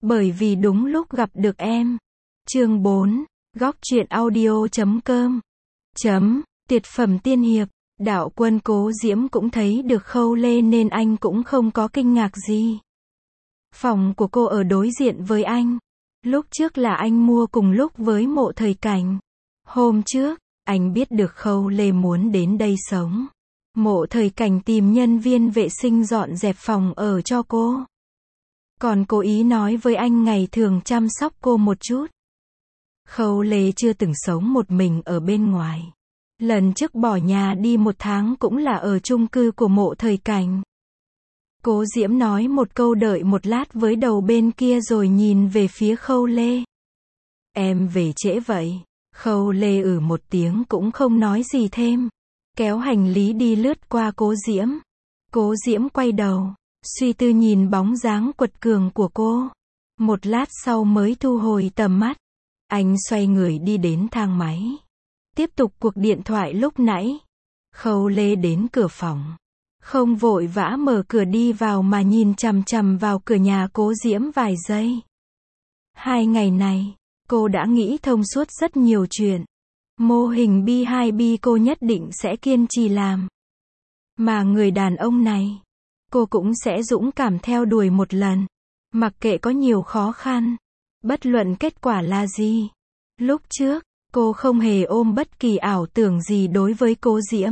Bởi vì đúng lúc gặp được em. Chương 4, góc truyện audio.com. Tuyệt phẩm tiên hiệp. Đạo quân Cố Diễm cũng thấy được Khâu Lê nên anh cũng không có kinh ngạc gì. Phòng của cô ở đối diện với anh. Lúc trước là anh mua cùng lúc với Mộ Thời Cảnh. Hôm trước, anh biết được Khâu Lê muốn đến đây sống. Mộ Thời Cảnh tìm nhân viên vệ sinh dọn dẹp phòng ở cho cô. Còn cố ý nói với anh ngày thường chăm sóc cô một chút. Khâu Lê chưa từng sống một mình ở bên ngoài. Lần trước bỏ nhà đi 1 tháng cũng là ở chung cư của Mộ Thời Cảnh. Cố Diễm nói một câu đợi một lát với đầu bên kia rồi nhìn về phía Khâu Lê. Em về trễ vậy. Khâu Lê một tiếng cũng không nói gì thêm. Kéo hành lý đi lướt qua Cố Diễm. Cố Diễm quay đầu, suy tư nhìn bóng dáng quật cường của cô. Một lát sau mới thu hồi tầm mắt. Anh xoay người đi đến thang máy. Tiếp tục cuộc điện thoại lúc nãy. Khâu Lê đến cửa phòng. Không vội vã mở cửa đi vào mà nhìn chằm chằm vào cửa nhà Cố Diễm vài giây. 2 ngày này, cô đã nghĩ thông suốt rất nhiều chuyện. Mô hình B2B cô nhất định sẽ kiên trì làm. Mà người đàn ông này, cô cũng sẽ dũng cảm theo đuổi một lần. Mặc kệ có nhiều khó khăn. Bất luận kết quả là gì. Lúc trước, cô không hề ôm bất kỳ ảo tưởng gì đối với Cố Diễm.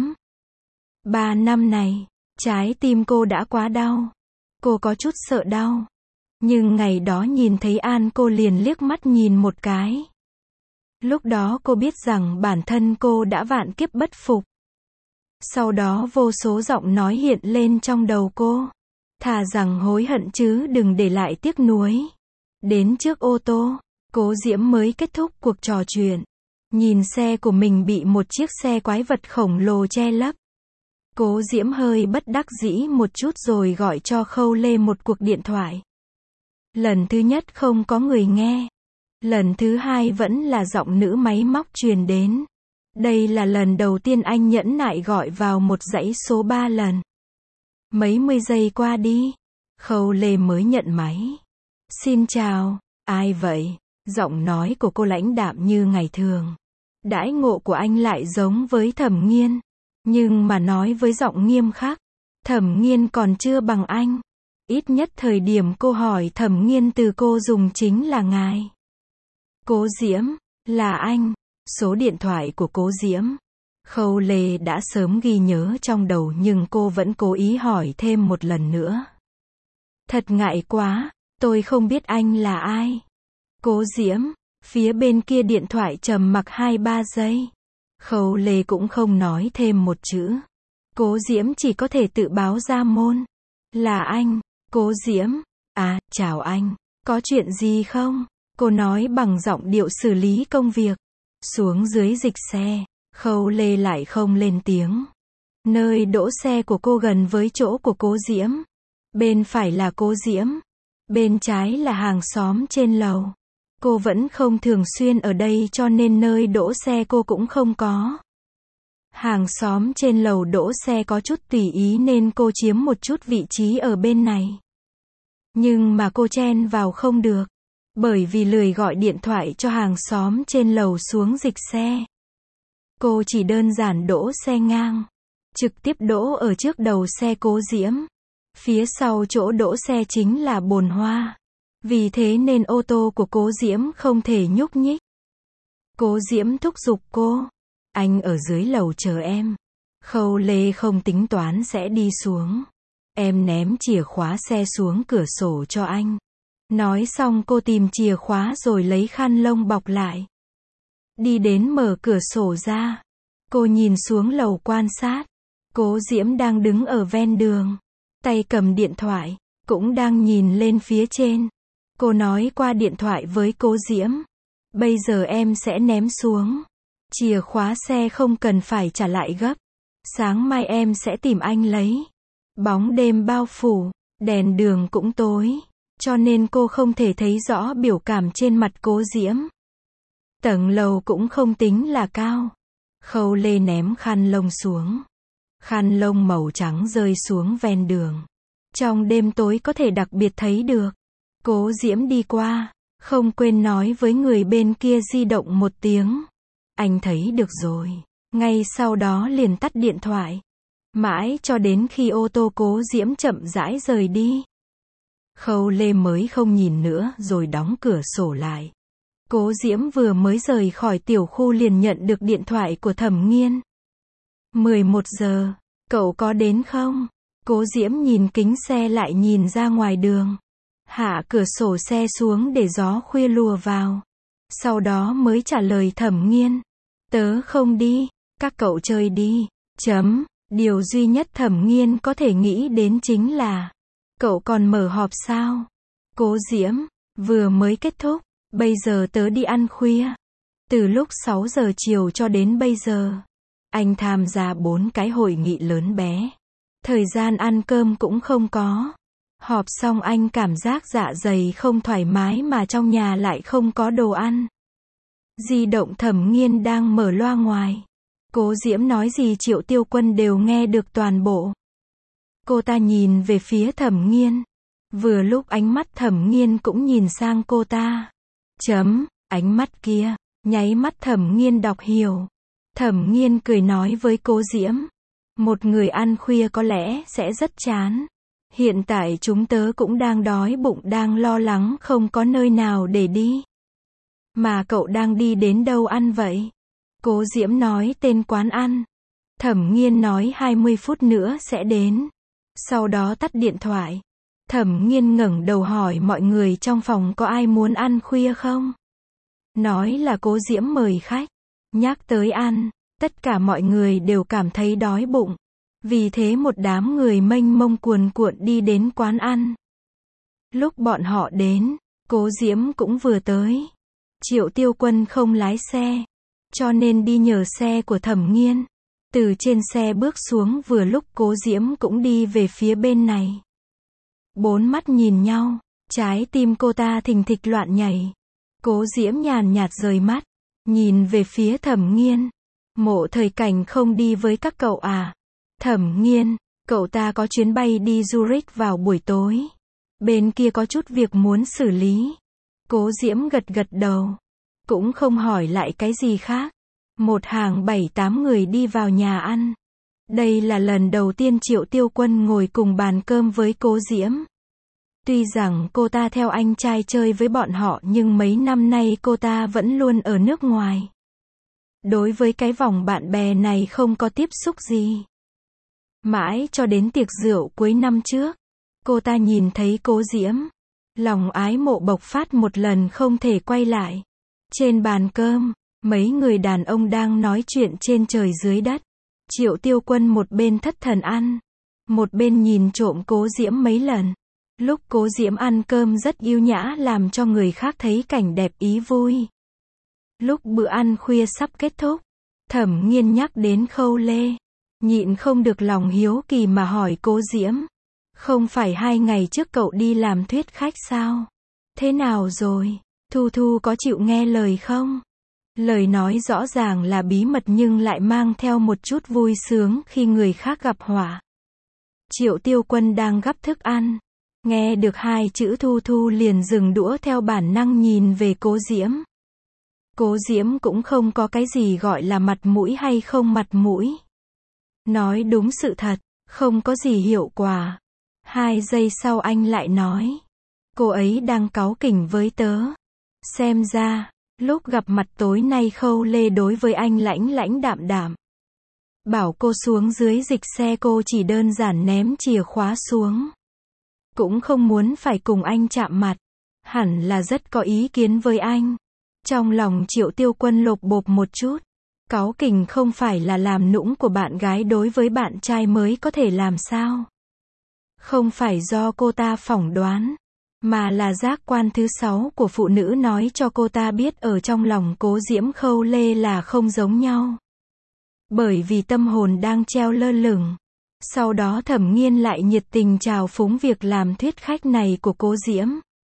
3 năm này, trái tim cô đã quá đau. Cô có chút sợ đau. Nhưng ngày đó nhìn thấy An cô liền liếc mắt nhìn một cái. Lúc đó cô biết rằng bản thân cô đã vạn kiếp bất phục. Sau đó vô số giọng nói hiện lên trong đầu cô. Thà rằng hối hận chứ đừng để lại tiếc nuối. Đến trước ô tô, Cố Diễm mới kết thúc cuộc trò chuyện. Nhìn xe của mình bị một chiếc xe quái vật khổng lồ che lấp. Cố Diễm hơi bất đắc dĩ một chút rồi gọi cho Khâu Lê một cuộc điện thoại. Lần thứ nhất không có người nghe. Lần thứ hai vẫn là giọng nữ máy móc truyền đến. Đây là lần đầu tiên anh nhẫn nại gọi vào một dãy số 3 lần. Mấy mươi giây qua đi, Khâu Lê mới nhận máy. Xin chào, ai vậy? Giọng nói của cô lãnh đạm như ngày thường. Đãi ngộ của anh lại giống với Thẩm Nghiên. Nhưng mà nói với giọng nghiêm khắc. Thẩm Nghiên còn chưa bằng anh. Ít nhất thời điểm cô hỏi Thẩm Nghiên từ cô dùng chính là ngài. Cố Diễm, là anh. Số điện thoại của Cố Diễm. Khâu Lê đã sớm ghi nhớ trong đầu nhưng cô vẫn cố ý hỏi thêm một lần nữa. Thật ngại quá, tôi không biết anh là ai. Cố Diễm, phía bên kia điện thoại trầm mặc 2-3 giây. Khâu Lê cũng không nói thêm một chữ. Cố Diễm chỉ có thể tự báo ra môn. Là anh, Cố Diễm. À, chào anh. Có chuyện gì không? Cô nói bằng giọng điệu xử lý công việc. Xuống dưới dịch xe, Khâu Lê lại không lên tiếng. Nơi đỗ xe của cô gần với chỗ của Cố Diễm. Bên phải là Cố Diễm. Bên trái là hàng xóm trên lầu. Cô vẫn không thường xuyên ở đây cho nên nơi đỗ xe cô cũng không có. Hàng xóm trên lầu đỗ xe có chút tùy ý nên cô chiếm một chút vị trí ở bên này. Nhưng mà cô chen vào không được. Bởi vì lười gọi điện thoại cho hàng xóm trên lầu xuống dịch xe. Cô chỉ đơn giản đỗ xe ngang. Trực tiếp đỗ ở trước đầu xe Cố Diễm. Phía sau chỗ đỗ xe chính là bồn hoa. Vì thế nên ô tô của Cố Diễm không thể nhúc nhích. Cố Diễm thúc giục cô. Anh ở dưới lầu chờ em. Khâu Lê không tính toán sẽ đi xuống. Em ném chìa khóa xe xuống cửa sổ cho anh. Nói xong cô tìm chìa khóa rồi lấy khăn lông bọc lại. Đi đến mở cửa sổ ra. Cô nhìn xuống lầu quan sát. Cố Diễm đang đứng ở ven đường. Tay cầm điện thoại. Cũng đang nhìn lên phía trên. Cô nói qua điện thoại với Cố Diễm. Bây giờ em sẽ ném xuống. Chìa khóa xe không cần phải trả lại gấp. Sáng mai em sẽ tìm anh lấy. Bóng đêm bao phủ. Đèn đường cũng tối. Cho nên cô không thể thấy rõ biểu cảm trên mặt Cố Diễm. Tầng lầu cũng không tính là cao. Khâu Lê ném khăn lông xuống. Khăn lông màu trắng rơi xuống ven đường. Trong đêm tối có thể đặc biệt thấy được. Cố Diễm đi qua, không quên nói với người bên kia di động một tiếng. Anh thấy được rồi. Ngay sau đó liền tắt điện thoại. Mãi cho đến khi ô tô Cố Diễm chậm rãi rời đi. Khâu Lê mới không nhìn nữa rồi đóng cửa sổ lại. Cố Diễm vừa mới rời khỏi tiểu khu liền nhận được điện thoại của Thẩm Nghiên. 11 giờ, cậu có đến không? Cố Diễm nhìn kính xe lại nhìn ra ngoài đường. Hạ cửa sổ xe xuống để gió khuya lùa vào. Sau đó mới trả lời Thẩm Nghiên. Tớ không đi, các cậu chơi đi. Điều duy nhất Thẩm Nghiên có thể nghĩ đến chính là, cậu còn mở họp sao? Cố Diễm, vừa mới kết thúc, bây giờ tớ đi ăn khuya. Từ lúc 6 giờ chiều cho đến bây giờ, anh tham gia 4 cái hội nghị lớn bé. Thời gian ăn cơm cũng không có. Họp xong anh cảm giác dạ dày không thoải mái mà trong nhà lại không có đồ ăn. Di động Thẩm Nghiên đang mở loa ngoài. Cố Diễm nói gì Triệu Tiêu Quân đều nghe được toàn bộ. Cô ta nhìn về phía Thẩm Nghiên. Vừa lúc ánh mắt Thẩm Nghiên cũng nhìn sang cô ta. Ánh mắt kia, nháy mắt Thẩm Nghiên đọc hiểu. Thẩm Nghiên cười nói với Cố Diễm. Một người ăn khuya có lẽ sẽ rất chán. Hiện tại chúng tớ cũng đang đói bụng đang lo lắng không có nơi nào để đi. Mà cậu đang đi đến đâu ăn vậy? Cố Diễm nói tên quán ăn. Thẩm Nghiên nói 20 phút nữa sẽ đến. Sau đó tắt điện thoại. Thẩm Nghiên ngẩng đầu hỏi mọi người trong phòng có ai muốn ăn khuya không? Nói là Cố Diễm mời khách. Nhắc tới ăn, tất cả mọi người đều cảm thấy đói bụng. Vì thế một đám người mênh mông cuồn cuộn đi đến quán ăn. Lúc bọn họ đến, Cố Diễm cũng vừa tới. Triệu Tiêu Quân không lái xe, cho nên đi nhờ xe của Thẩm Nghiên. Từ trên xe bước xuống vừa lúc Cố Diễm cũng đi về phía bên này. Bốn mắt nhìn nhau, trái tim cô ta thình thịch loạn nhảy. Cố Diễm nhàn nhạt rời mắt, nhìn về phía Thẩm Nghiên. Mộ Thời Cảnh không đi với các cậu à? Thẩm Nghiên, cậu ta có chuyến bay đi Zurich vào buổi tối. Bên kia có chút việc muốn xử lý. Cố Diễm gật gật đầu. Cũng không hỏi lại cái gì khác. Một hàng 7-8 người đi vào nhà ăn. Đây là lần đầu tiên Triệu Tiêu Quân ngồi cùng bàn cơm với Cố Diễm. Tuy rằng cô ta theo anh trai chơi với bọn họ nhưng mấy năm nay cô ta vẫn luôn ở nước ngoài. Đối với cái vòng bạn bè này không có tiếp xúc gì. Mãi cho đến tiệc rượu cuối năm trước, cô ta nhìn thấy Cố Diễm. Lòng ái mộ bộc phát một lần không thể quay lại. Trên bàn cơm, mấy người đàn ông đang nói chuyện trên trời dưới đất. Triệu Tiêu Quân một bên thất thần ăn, một bên nhìn trộm Cố Diễm mấy lần. Lúc Cố Diễm ăn cơm rất yêu nhã làm cho người khác thấy cảnh đẹp ý vui. Lúc bữa ăn khuya sắp kết thúc, Thẩm Nghiên nhắc đến Khâu Lê. Nhịn không được lòng hiếu kỳ mà hỏi Cố Diễm. Không phải 2 ngày trước cậu đi làm thuyết khách sao? Thế nào rồi? Thu Thu có chịu nghe lời không? Lời nói rõ ràng là bí mật nhưng lại mang theo một chút vui sướng khi người khác gặp họa. Triệu Tiêu Quân đang gắp thức ăn. Nghe được 2 chữ Thu Thu liền dừng đũa theo bản năng nhìn về Cố Diễm. Cố Diễm cũng không có cái gì gọi là mặt mũi hay không mặt mũi. Nói đúng sự thật, không có gì hiệu quả. 2 giây sau anh lại nói. Cô ấy đang cáu kỉnh với tớ. Xem ra, lúc gặp mặt tối nay Khâu Lê đối với anh lãnh lãnh đạm đạm. Bảo cô xuống dưới dịch xe cô chỉ đơn giản ném chìa khóa xuống. Cũng không muốn phải cùng anh chạm mặt. Hẳn là rất có ý kiến với anh. Trong lòng Triệu Tiêu Quân lột bột một chút. Cáu kỉnh không phải là làm nũng của bạn gái đối với bạn trai mới có thể làm sao? Không phải do cô ta phỏng đoán, mà là giác quan thứ 6 của phụ nữ nói cho cô ta biết ở trong lòng Cố Diễm Khâu Lê là không giống nhau. Bởi vì tâm hồn đang treo lơ lửng. Sau đó Thẩm Nghiên lại nhiệt tình chào phúng việc làm thuyết khách này của Cố Diễm.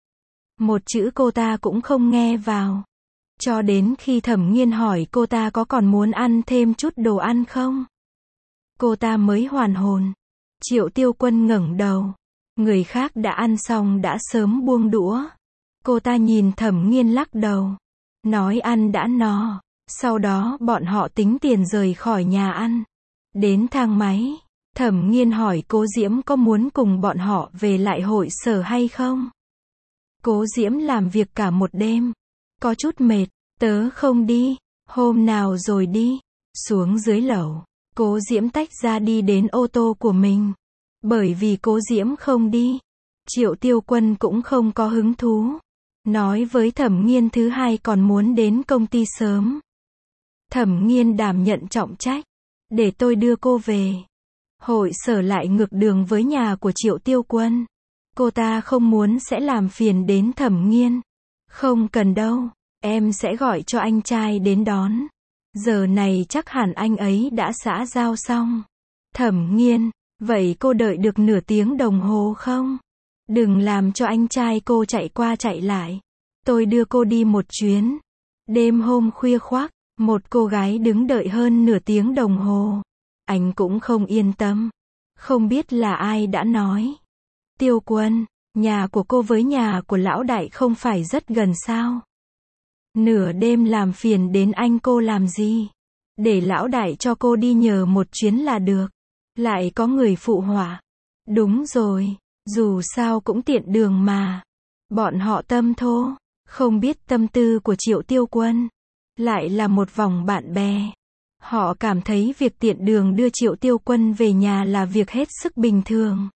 Một chữ cô ta cũng không nghe vào. Cho đến khi Thẩm Nghiên hỏi cô ta có còn muốn ăn thêm chút đồ ăn không? Cô ta mới hoàn hồn. Triệu Tiêu Quân ngẩng đầu, Người khác đã ăn xong đã sớm buông đũa. Cô ta nhìn Thẩm Nghiên lắc đầu. Nói ăn đã no. Sau đó bọn họ tính tiền rời khỏi nhà ăn. Đến thang máy, Thẩm Nghiên hỏi Cố Diễm có muốn cùng bọn họ về lại hội sở hay không. Cố Diễm làm việc cả một đêm. Có chút mệt, tớ không đi, hôm nào rồi đi. Xuống dưới lầu, Cố Diễm tách ra đi đến ô tô của mình. Bởi vì Cố Diễm không đi, Triệu Tiêu Quân cũng không có hứng thú. Nói với Thẩm Nghiên thứ hai còn muốn đến công ty sớm. Thẩm Nghiên đảm nhận trọng trách. Để tôi đưa cô về. Hội sở lại ngược đường với nhà của Triệu Tiêu Quân. Cô ta không muốn sẽ làm phiền đến Thẩm Nghiên. Không cần đâu, em sẽ gọi cho anh trai đến đón. Giờ này chắc hẳn anh ấy đã xã giao xong. Thẩm Nghiên, vậy cô đợi được nửa tiếng đồng hồ không? Đừng làm cho anh trai cô chạy qua chạy lại. Tôi đưa cô đi một chuyến. Đêm hôm khuya khoác, một cô gái đứng đợi hơn nửa tiếng đồng hồ. Anh cũng không yên tâm. Không biết là ai đã nói. Tiêu Quân, nhà của cô với nhà của lão đại không phải rất gần sao? Nửa đêm làm phiền đến anh cô làm gì? Để lão đại cho cô đi nhờ một chuyến là được. Lại có người phụ họa. Đúng rồi, dù sao cũng tiện đường mà. Bọn họ tâm thô, không biết tâm tư của Triệu Tiêu Quân. Lại là một vòng bạn bè. Họ cảm thấy việc tiện đường đưa Triệu Tiêu Quân về nhà là việc hết sức bình thường.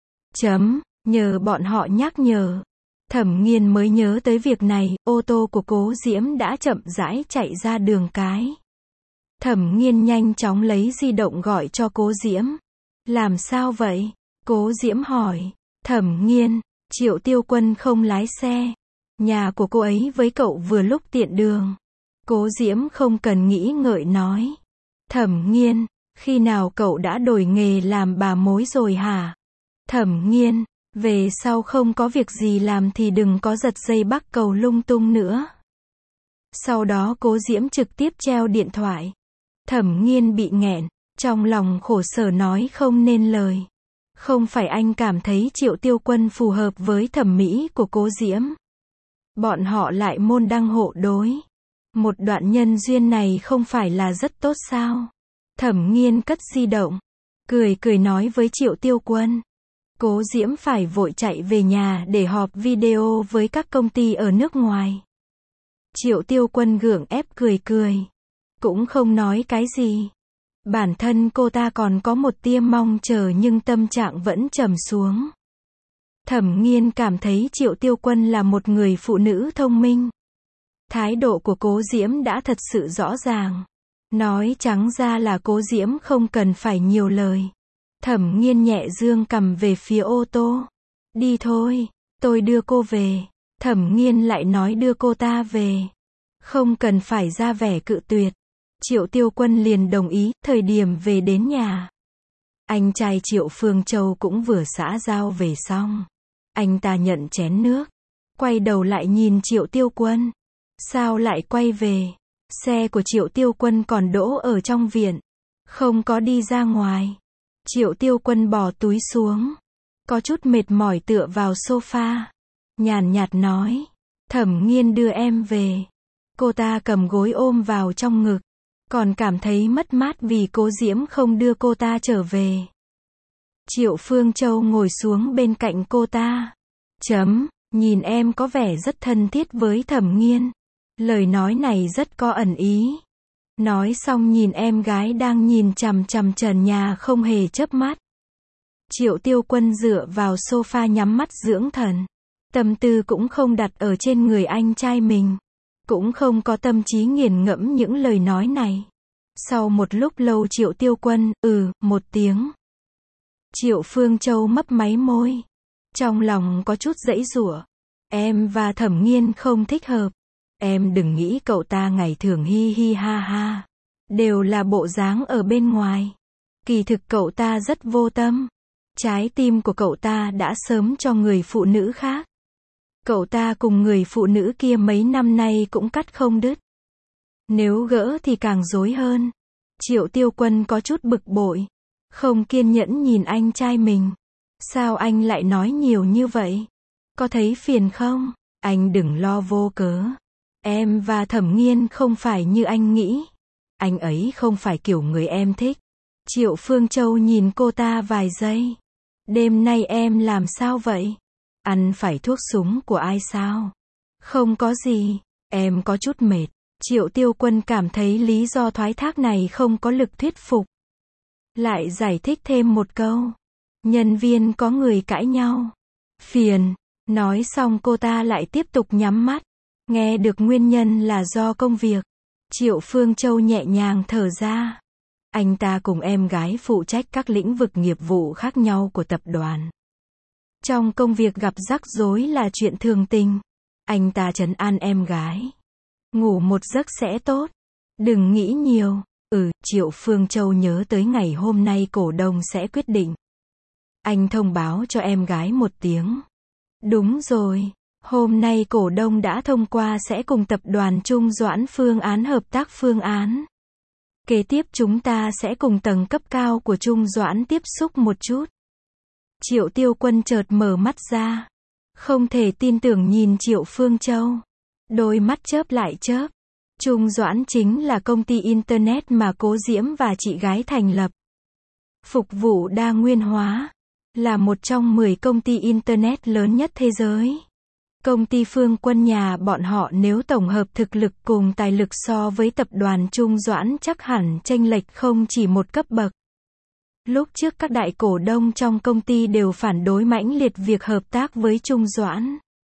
Nhờ bọn họ nhắc nhở. Thẩm Nghiên mới nhớ tới việc này, ô tô của Cố Diễm đã chậm rãi chạy ra đường cái. Thẩm Nghiên nhanh chóng lấy di động gọi cho Cố Diễm. Làm sao vậy? Cố Diễm hỏi. Thẩm Nghiên, Triệu Tiêu Quân không lái xe. Nhà của cô ấy với cậu vừa lúc tiện đường. Cố Diễm không cần nghĩ ngợi nói. Thẩm Nghiên, khi nào cậu đã đổi nghề làm bà mối rồi hả? Thẩm Nghiên, về sau không có việc gì làm thì đừng có giật dây bắc cầu lung tung nữa. Sau đó Cố Diễm trực tiếp treo điện thoại. Thẩm Nghiên bị nghẹn, trong lòng khổ sở nói không nên lời. Không phải anh cảm thấy Triệu Tiêu Quân phù hợp với thẩm mỹ của Cố Diễm. Bọn họ lại môn đăng hộ đối. Một đoạn nhân duyên này không phải là rất tốt sao? Thẩm Nghiên cất di động, cười cười nói với Triệu Tiêu Quân. Cố Diễm phải vội chạy về nhà để họp video với các công ty ở nước ngoài. Triệu Tiêu Quân gượng ép cười cười. Cũng không nói cái gì. Bản thân cô ta còn có một tia mong chờ nhưng tâm trạng vẫn trầm xuống. Thẩm Nghiên cảm thấy Triệu Tiêu Quân là một người phụ nữ thông minh. Thái độ của Cố Diễm đã thật sự rõ ràng. Nói trắng ra là Cố Diễm không cần phải nhiều lời. Thẩm Nghiên nhẹ dương cầm về phía ô tô. Đi thôi, tôi đưa cô về. Thẩm Nghiên lại nói đưa cô ta về. Không cần phải ra vẻ cự tuyệt. Triệu Tiêu Quân liền đồng ý, thời điểm về đến nhà. Anh trai Triệu Phương Châu cũng vừa xã giao về xong. Anh ta nhận chén nước. Quay đầu lại nhìn Triệu Tiêu Quân. Sao lại quay về? Xe của Triệu Tiêu Quân còn đỗ ở trong viện. Không có đi ra ngoài. Triệu Tiêu Quân bỏ túi xuống. Có chút mệt mỏi tựa vào sofa. Nhàn nhạt nói. Thẩm Nghiên đưa em về. Cô ta cầm gối ôm vào trong ngực. Còn cảm thấy mất mát vì Cố Diễm không đưa cô ta trở về. Triệu Phương Châu ngồi xuống bên cạnh cô ta. Nhìn em có vẻ rất thân thiết với Thẩm Nghiên. Lời nói này rất có ẩn ý. Nói xong nhìn em gái đang nhìn chằm chằm trần nhà không hề chớp mắt. Triệu Tiêu Quân dựa vào sofa nhắm mắt dưỡng thần. Tâm tư cũng không đặt ở trên người anh trai mình. Cũng không có tâm trí nghiền ngẫm những lời nói này. Sau một lúc lâu Triệu Tiêu Quân, một tiếng. Triệu Phương Châu mấp máy môi. Trong lòng có chút giãy giụa. Em và Thẩm Nghiên không thích hợp. Em đừng nghĩ cậu ta ngày thường hi hi ha ha. Đều là bộ dáng ở bên ngoài. Kỳ thực cậu ta rất vô tâm. Trái tim của cậu ta đã sớm cho người phụ nữ khác. Cậu ta cùng người phụ nữ kia mấy năm nay cũng cắt không đứt. Nếu gỡ thì càng rối hơn. Triệu Tiêu Quân có chút bực bội. Không kiên nhẫn nhìn anh trai mình. Sao anh lại nói nhiều như vậy? Có thấy phiền không? Anh đừng lo vô cớ. Em và Thẩm Nghiên không phải như anh nghĩ. Anh ấy không phải kiểu người em thích. Triệu Phương Châu nhìn cô ta vài giây. Đêm nay em làm sao vậy? Ăn phải thuốc súng của ai sao? Không có gì, em có chút mệt. Triệu Tiêu Quân cảm thấy lý do thoái thác này không có lực thuyết phục. Lại giải thích thêm một câu. Nhân viên có người cãi nhau. Phiền. Nói xong cô ta lại tiếp tục nhắm mắt. Nghe được nguyên nhân là do công việc. Triệu Phương Châu nhẹ nhàng thở ra. Anh ta cùng em gái phụ trách các lĩnh vực nghiệp vụ khác nhau của tập đoàn. Trong công việc gặp rắc rối là chuyện thường tình. Anh ta trấn an em gái. Ngủ một giấc sẽ tốt. Đừng nghĩ nhiều. Triệu Phương Châu nhớ tới ngày hôm nay cổ đông sẽ quyết định. Anh thông báo cho em gái một tiếng. Đúng rồi. Hôm nay cổ đông đã thông qua sẽ cùng tập đoàn Trung Doãn phương án hợp tác phương án. Kế tiếp chúng ta sẽ cùng tầng cấp cao của Trung Doãn tiếp xúc một chút. Triệu Tiêu Quân chợt mở mắt ra. Không thể tin tưởng nhìn Triệu Phương Châu. Đôi mắt chớp lại chớp. Trung Doãn chính là công ty Internet mà Cố Diễm và chị gái thành lập. Phục vụ đa nguyên hóa. Là một trong 10 công ty Internet lớn nhất thế giới. Công ty Phương Quân nhà bọn họ nếu tổng hợp thực lực cùng tài lực so với tập đoàn Trung Doãn chắc hẳn chênh lệch không chỉ một cấp bậc. Lúc trước các đại cổ đông trong công ty đều phản đối mãnh liệt việc hợp tác với Trung Doãn.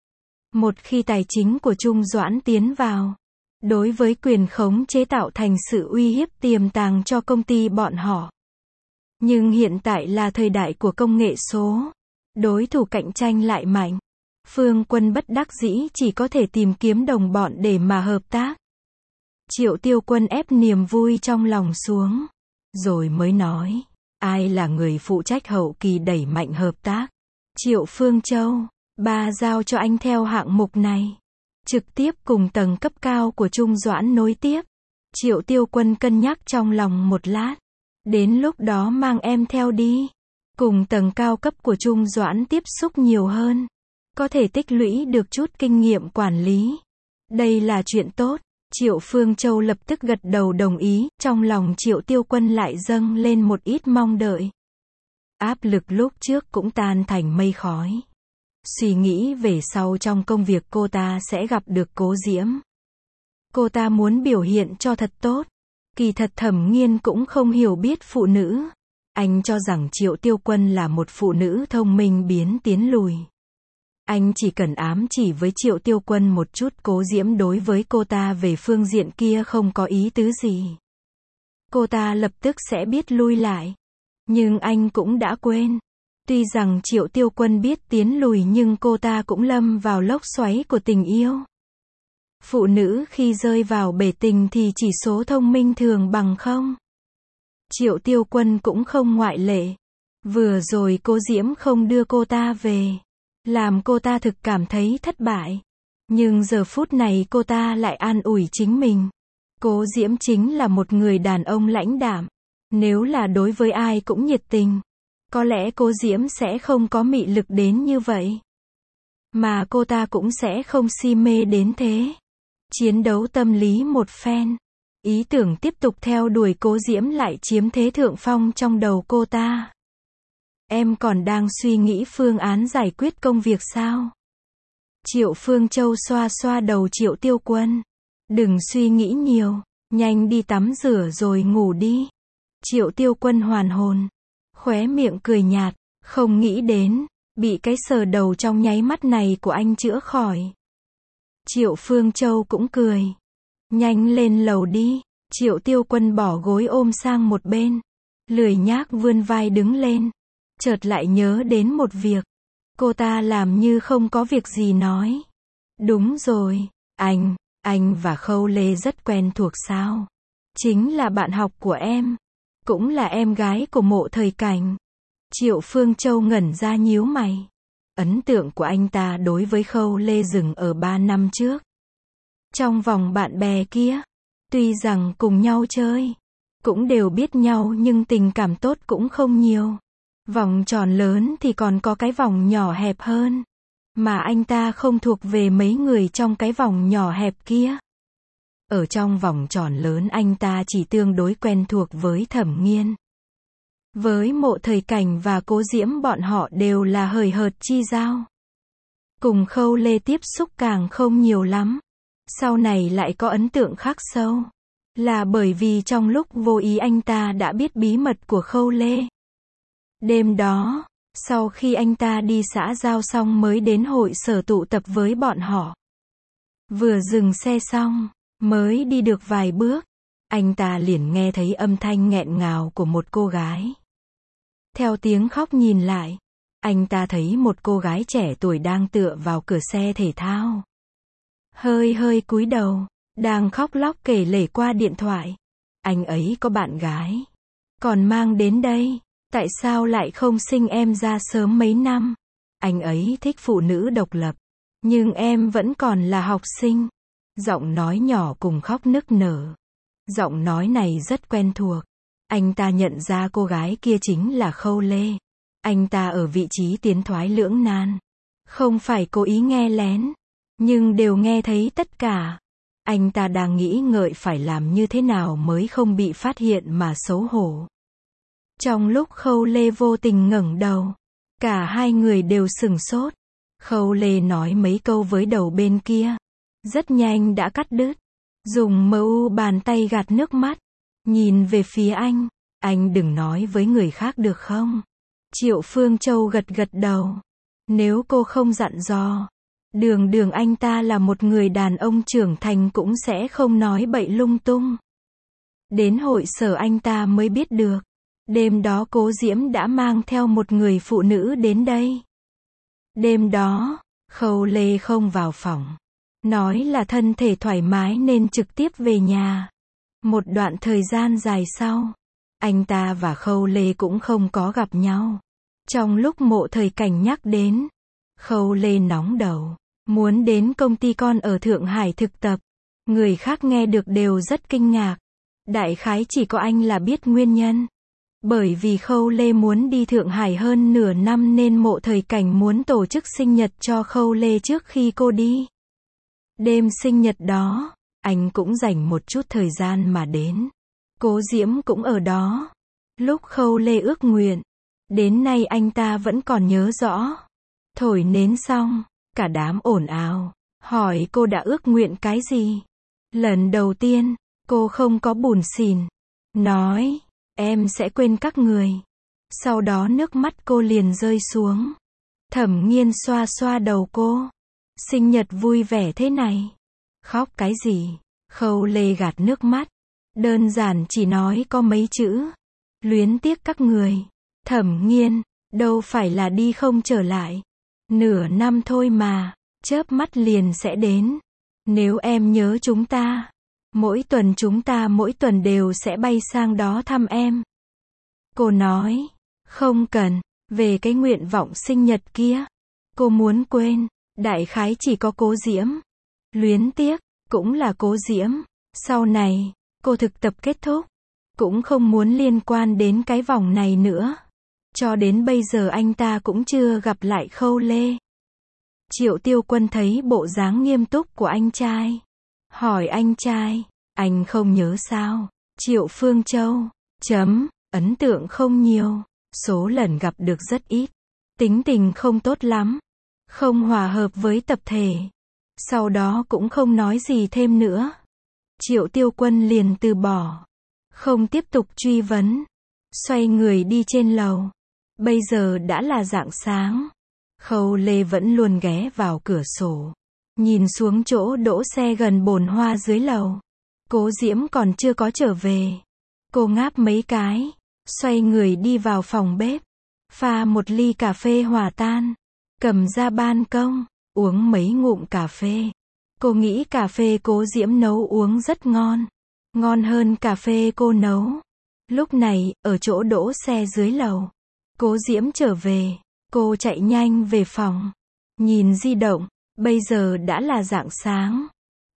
Một khi tài chính của Trung Doãn tiến vào, đối với quyền khống chế tạo thành sự uy hiếp tiềm tàng cho công ty bọn họ. Nhưng hiện tại là thời đại của công nghệ số, đối thủ cạnh tranh lại mạnh. Phương Quân bất đắc dĩ chỉ có thể tìm kiếm đồng bọn để mà hợp tác. Triệu Tiêu Quân ép niềm vui trong lòng xuống, rồi mới nói, ai là người phụ trách hậu kỳ đẩy mạnh hợp tác? Triệu Phương Châu, bà giao cho anh theo hạng mục này. Trực tiếp cùng tầng cấp cao của Trung Doãn nối tiếp. Triệu Tiêu Quân cân nhắc trong lòng một lát. Đến lúc đó mang em theo đi. Cùng tầng cao cấp của Trung Doãn tiếp xúc nhiều hơn. Có thể tích lũy được chút kinh nghiệm quản lý. Đây là chuyện tốt. Triệu Phương Châu lập tức gật đầu đồng ý. Trong lòng Triệu Tiêu Quân lại dâng lên một ít mong đợi. Áp lực lúc trước cũng tan thành mây khói. Suy nghĩ về sau trong công việc cô ta sẽ gặp được Cố Diễm. Cô ta muốn biểu hiện cho thật tốt. Kỳ thật Thẩm Nghiên cũng không hiểu biết phụ nữ. Anh cho rằng Triệu Tiêu Quân là một phụ nữ thông minh biến tiến lùi. Anh chỉ cần ám chỉ với Triệu Tiêu Quân một chút Cố Diễm đối với cô ta về phương diện kia không có ý tứ gì. Cô ta lập tức sẽ biết lui lại. Nhưng anh cũng đã quên. Tuy rằng Triệu Tiêu Quân biết tiến lùi nhưng cô ta cũng lâm vào lốc xoáy của tình yêu. Phụ nữ khi rơi vào bể tình thì chỉ số thông minh thường bằng không. Triệu Tiêu Quân cũng không ngoại lệ. Vừa rồi Cố Diễm không đưa cô ta về. Làm cô ta thực cảm thấy thất bại. Nhưng giờ phút này cô ta lại an ủi chính mình. Cố Diễm chính là một người đàn ông lãnh đạm. Nếu là đối với ai cũng nhiệt tình. Có lẽ Cố Diễm sẽ không có mị lực đến như vậy. Mà cô ta cũng sẽ không si mê đến thế. Chiến đấu tâm lý một phen. Ý tưởng tiếp tục theo đuổi Cố Diễm lại chiếm thế thượng phong trong đầu cô ta. Em còn đang suy nghĩ phương án giải quyết công việc sao? Triệu Phương Châu xoa xoa đầu Triệu Tiêu Quân. Đừng suy nghĩ nhiều, nhanh đi tắm rửa rồi ngủ đi. Triệu Tiêu Quân hoàn hồn. Khóe miệng cười nhạt, không nghĩ đến, bị cái sờ đầu trong nháy mắt này của anh chữa khỏi. Triệu Phương Châu cũng cười. Nhanh lên lầu đi. Triệu Tiêu Quân bỏ gối ôm sang một bên. Lười nhác vươn vai đứng lên. Chợt lại nhớ đến một việc. Cô ta làm như không có việc gì nói. Đúng rồi, anh và Khâu Lê rất quen thuộc sao? Chính là bạn học của em. Cũng là em gái của Mộ Thời Cảnh. Triệu Phương Châu ngẩn ra nhíu mày. Ấn tượng của anh ta đối với Khâu Lê dừng ở 3 năm trước. Trong vòng bạn bè kia, tuy rằng cùng nhau chơi, cũng đều biết nhau nhưng tình cảm tốt cũng không nhiều. Vòng tròn lớn thì còn có cái vòng nhỏ hẹp hơn. Mà anh ta không thuộc về mấy người trong cái vòng nhỏ hẹp kia. Ở trong vòng tròn lớn anh ta chỉ tương đối quen thuộc với Thẩm Nghiên. Với Mộ Thời Cảnh và Cố Diễm bọn họ đều là hời hợt chi giao. Cùng Khâu Lê tiếp xúc càng không nhiều lắm. Sau này lại có ấn tượng khắc sâu. Là bởi vì trong lúc vô ý anh ta đã biết bí mật của Khâu Lê. Đêm đó, sau khi anh ta đi xã giao xong mới đến hội sở tụ tập với bọn họ. Vừa dừng xe xong, mới đi được vài bước, anh ta liền nghe thấy âm thanh nghẹn ngào của một cô gái. Theo tiếng khóc nhìn lại, anh ta thấy một cô gái trẻ tuổi đang tựa vào cửa xe thể thao. Hơi hơi cúi đầu, đang khóc lóc kể lể qua điện thoại. Anh ấy có bạn gái, còn mang đến đây, tại sao lại không sinh em ra sớm mấy năm? Anh ấy thích phụ nữ độc lập, nhưng em vẫn còn là học sinh. Giọng nói nhỏ cùng khóc nức nở. Giọng nói này rất quen thuộc. Anh ta nhận ra cô gái kia chính là Khâu Lê. Anh ta ở vị trí tiến thoái lưỡng nan. Không phải cố ý nghe lén, nhưng đều nghe thấy tất cả. Anh ta đang nghĩ ngợi phải làm như thế nào mới không bị phát hiện mà xấu hổ. Trong lúc Khâu Lê vô tình ngẩng đầu, cả hai người đều sửng sốt. Khâu Lê nói mấy câu với đầu bên kia, rất nhanh đã cắt đứt. Dùng mu bàn tay gạt nước mắt, nhìn về phía anh đừng nói với người khác được không? Triệu Phương Châu gật gật đầu. Nếu cô không dặn dò, đường anh ta là một người đàn ông trưởng thành cũng sẽ không nói bậy lung tung. Đến hội sở anh ta mới biết được, đêm đó Cố Diễm đã mang theo một người phụ nữ đến đây. Đêm đó, Khâu Lê không vào phòng. Nói là thân thể thoải mái nên trực tiếp về nhà. Một đoạn thời gian dài sau, anh ta và Khâu Lê cũng không có gặp nhau. Trong lúc Mộ Thời Cảnh nhắc đến, Khâu Lê nóng đầu, muốn đến công ty con ở Thượng Hải thực tập. Người khác nghe được đều rất kinh ngạc. Đại khái chỉ có anh là biết nguyên nhân. Bởi vì Khâu Lê muốn đi Thượng Hải hơn nửa năm nên Mộ Thời Cảnh muốn tổ chức sinh nhật cho Khâu Lê trước khi cô đi. Đêm sinh nhật đó, anh cũng dành một chút thời gian mà đến. Cố Diễm cũng ở đó. Lúc Khâu Lê ước nguyện, đến nay anh ta vẫn còn nhớ rõ. Thổi nến xong, cả đám ồn ào, hỏi cô đã ước nguyện cái gì. Lần đầu tiên, cô không có bủn xỉn, nói, em sẽ quên các người. Sau đó nước mắt cô liền rơi xuống. Thẩm Nghiên xoa xoa đầu cô. Sinh nhật vui vẻ thế này. Khóc cái gì? Khâu Lê gạt nước mắt. Đơn giản chỉ nói có mấy chữ. Luyến tiếc các người. Thẩm Nghiên, đâu phải là đi không trở lại. Nửa năm thôi mà, chớp mắt liền sẽ đến. Nếu em nhớ chúng ta, mỗi tuần đều sẽ bay sang đó thăm em. Cô nói, không cần, về cái nguyện vọng sinh nhật kia. Cô muốn quên, đại khái chỉ có Cố Diễm. Luyến tiếc, cũng là Cố Diễm. Sau này, cô thực tập kết thúc, cũng không muốn liên quan đến cái vòng này nữa. Cho đến bây giờ anh ta cũng chưa gặp lại Khâu Lê. Triệu Tiêu Quân thấy bộ dáng nghiêm túc của anh trai. Hỏi anh trai, anh không nhớ sao? Triệu Phương Châu, ấn tượng không nhiều, số lần gặp được rất ít. Tính tình không tốt lắm, không hòa hợp với tập thể. Sau đó cũng không nói gì thêm nữa. Triệu Tiêu Quân liền từ bỏ, không tiếp tục truy vấn. Xoay người đi trên lầu. Bây giờ đã là rạng sáng. Khâu Lê vẫn luôn ghé vào cửa sổ, nhìn xuống chỗ đỗ xe gần bồn hoa dưới lầu. Cố Diễm còn chưa có trở về. Cô ngáp mấy cái, xoay người đi vào phòng bếp, pha một ly cà phê hòa tan, cầm ra ban công, uống mấy ngụm cà phê. Cô nghĩ cà phê Cố Diễm nấu uống rất ngon, ngon hơn cà phê cô nấu. Lúc này, ở chỗ đỗ xe dưới lầu, Cố Diễm trở về. Cô chạy nhanh về phòng, nhìn di động, bây giờ đã là rạng sáng.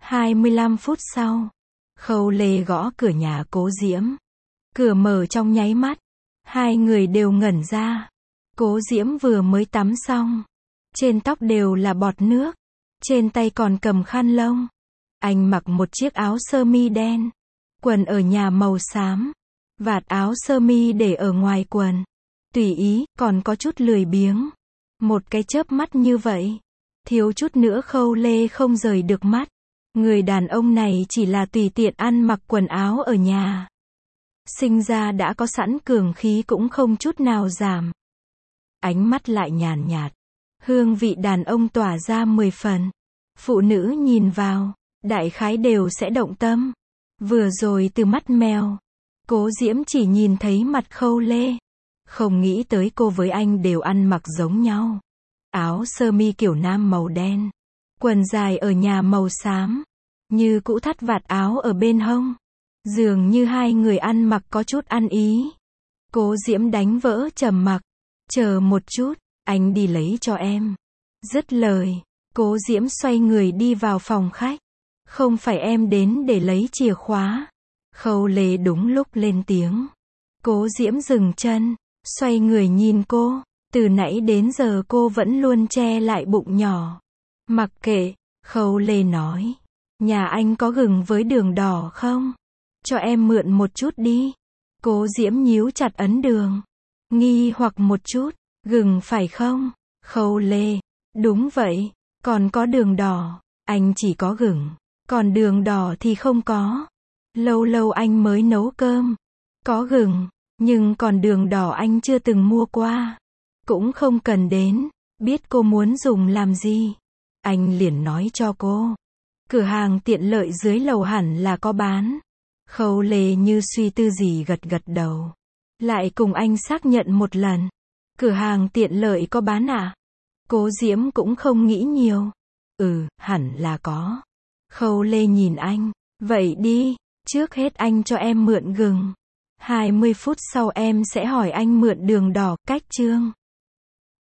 25 phút sau, Khâu Lê gõ cửa nhà Cố Diễm. Cửa mở trong nháy mắt, hai người đều ngẩn ra. Cố Diễm vừa mới tắm xong. Trên tóc đều là bọt nước. Trên tay còn cầm khăn lông. Anh mặc một chiếc áo sơ mi đen. Quần ở nhà màu xám. Vạt áo sơ mi để ở ngoài quần. Tùy ý, còn có chút lười biếng. Một cái chớp mắt như vậy. Thiếu chút nữa Khâu Lê không rời được mắt. Người đàn ông này chỉ là tùy tiện ăn mặc quần áo ở nhà. Sinh ra đã có sẵn cường khí cũng không chút nào giảm. Ánh mắt lại nhàn nhạt. Hương vị đàn ông tỏa ra 10 phần. Phụ nữ nhìn vào, đại khái đều sẽ động tâm. Vừa rồi từ mắt mèo, Cố Diễm chỉ nhìn thấy mặt Khâu Lê. Không nghĩ tới cô với anh đều ăn mặc giống nhau. Áo sơ mi kiểu nam màu đen. Quần dài ở nhà màu xám. Như cũ thắt vạt áo ở bên hông. Dường như hai người ăn mặc có chút ăn ý. Cố Diễm đánh vỡ trầm mặc. Chờ một chút, anh đi lấy cho em. Dứt lời, Cố Diễm xoay người đi vào phòng khách. Không phải em đến để lấy chìa khóa. Khâu Lê đúng lúc lên tiếng. Cố Diễm dừng chân, xoay người nhìn cô. Từ nãy đến giờ cô vẫn luôn che lại bụng nhỏ. Mặc kệ, Khâu Lê nói. Nhà anh có gừng với đường đỏ không? Cho em mượn một chút đi. Cố Diễm nhíu chặt ấn đường. Nghi hoặc một chút. Gừng phải không? Khâu Lê. Đúng vậy. Còn có đường đỏ. Anh chỉ có gừng. Còn đường đỏ thì không có. Lâu lâu anh mới nấu cơm. Có gừng. Nhưng còn đường đỏ anh chưa từng mua qua. Cũng không cần đến. Biết cô muốn dùng làm gì. Anh liền nói cho cô. Cửa hàng tiện lợi dưới lầu hẳn là có bán. Khâu Lê như suy tư gì gật gật đầu. Lại cùng anh xác nhận một lần. Cửa hàng tiện lợi có bán à? Cố Diễm cũng không nghĩ nhiều. Hẳn là có. Khâu Lê nhìn anh. Vậy đi, trước hết anh cho em mượn gừng. 20 phút sau em sẽ hỏi anh mượn đường đỏ. Cách chương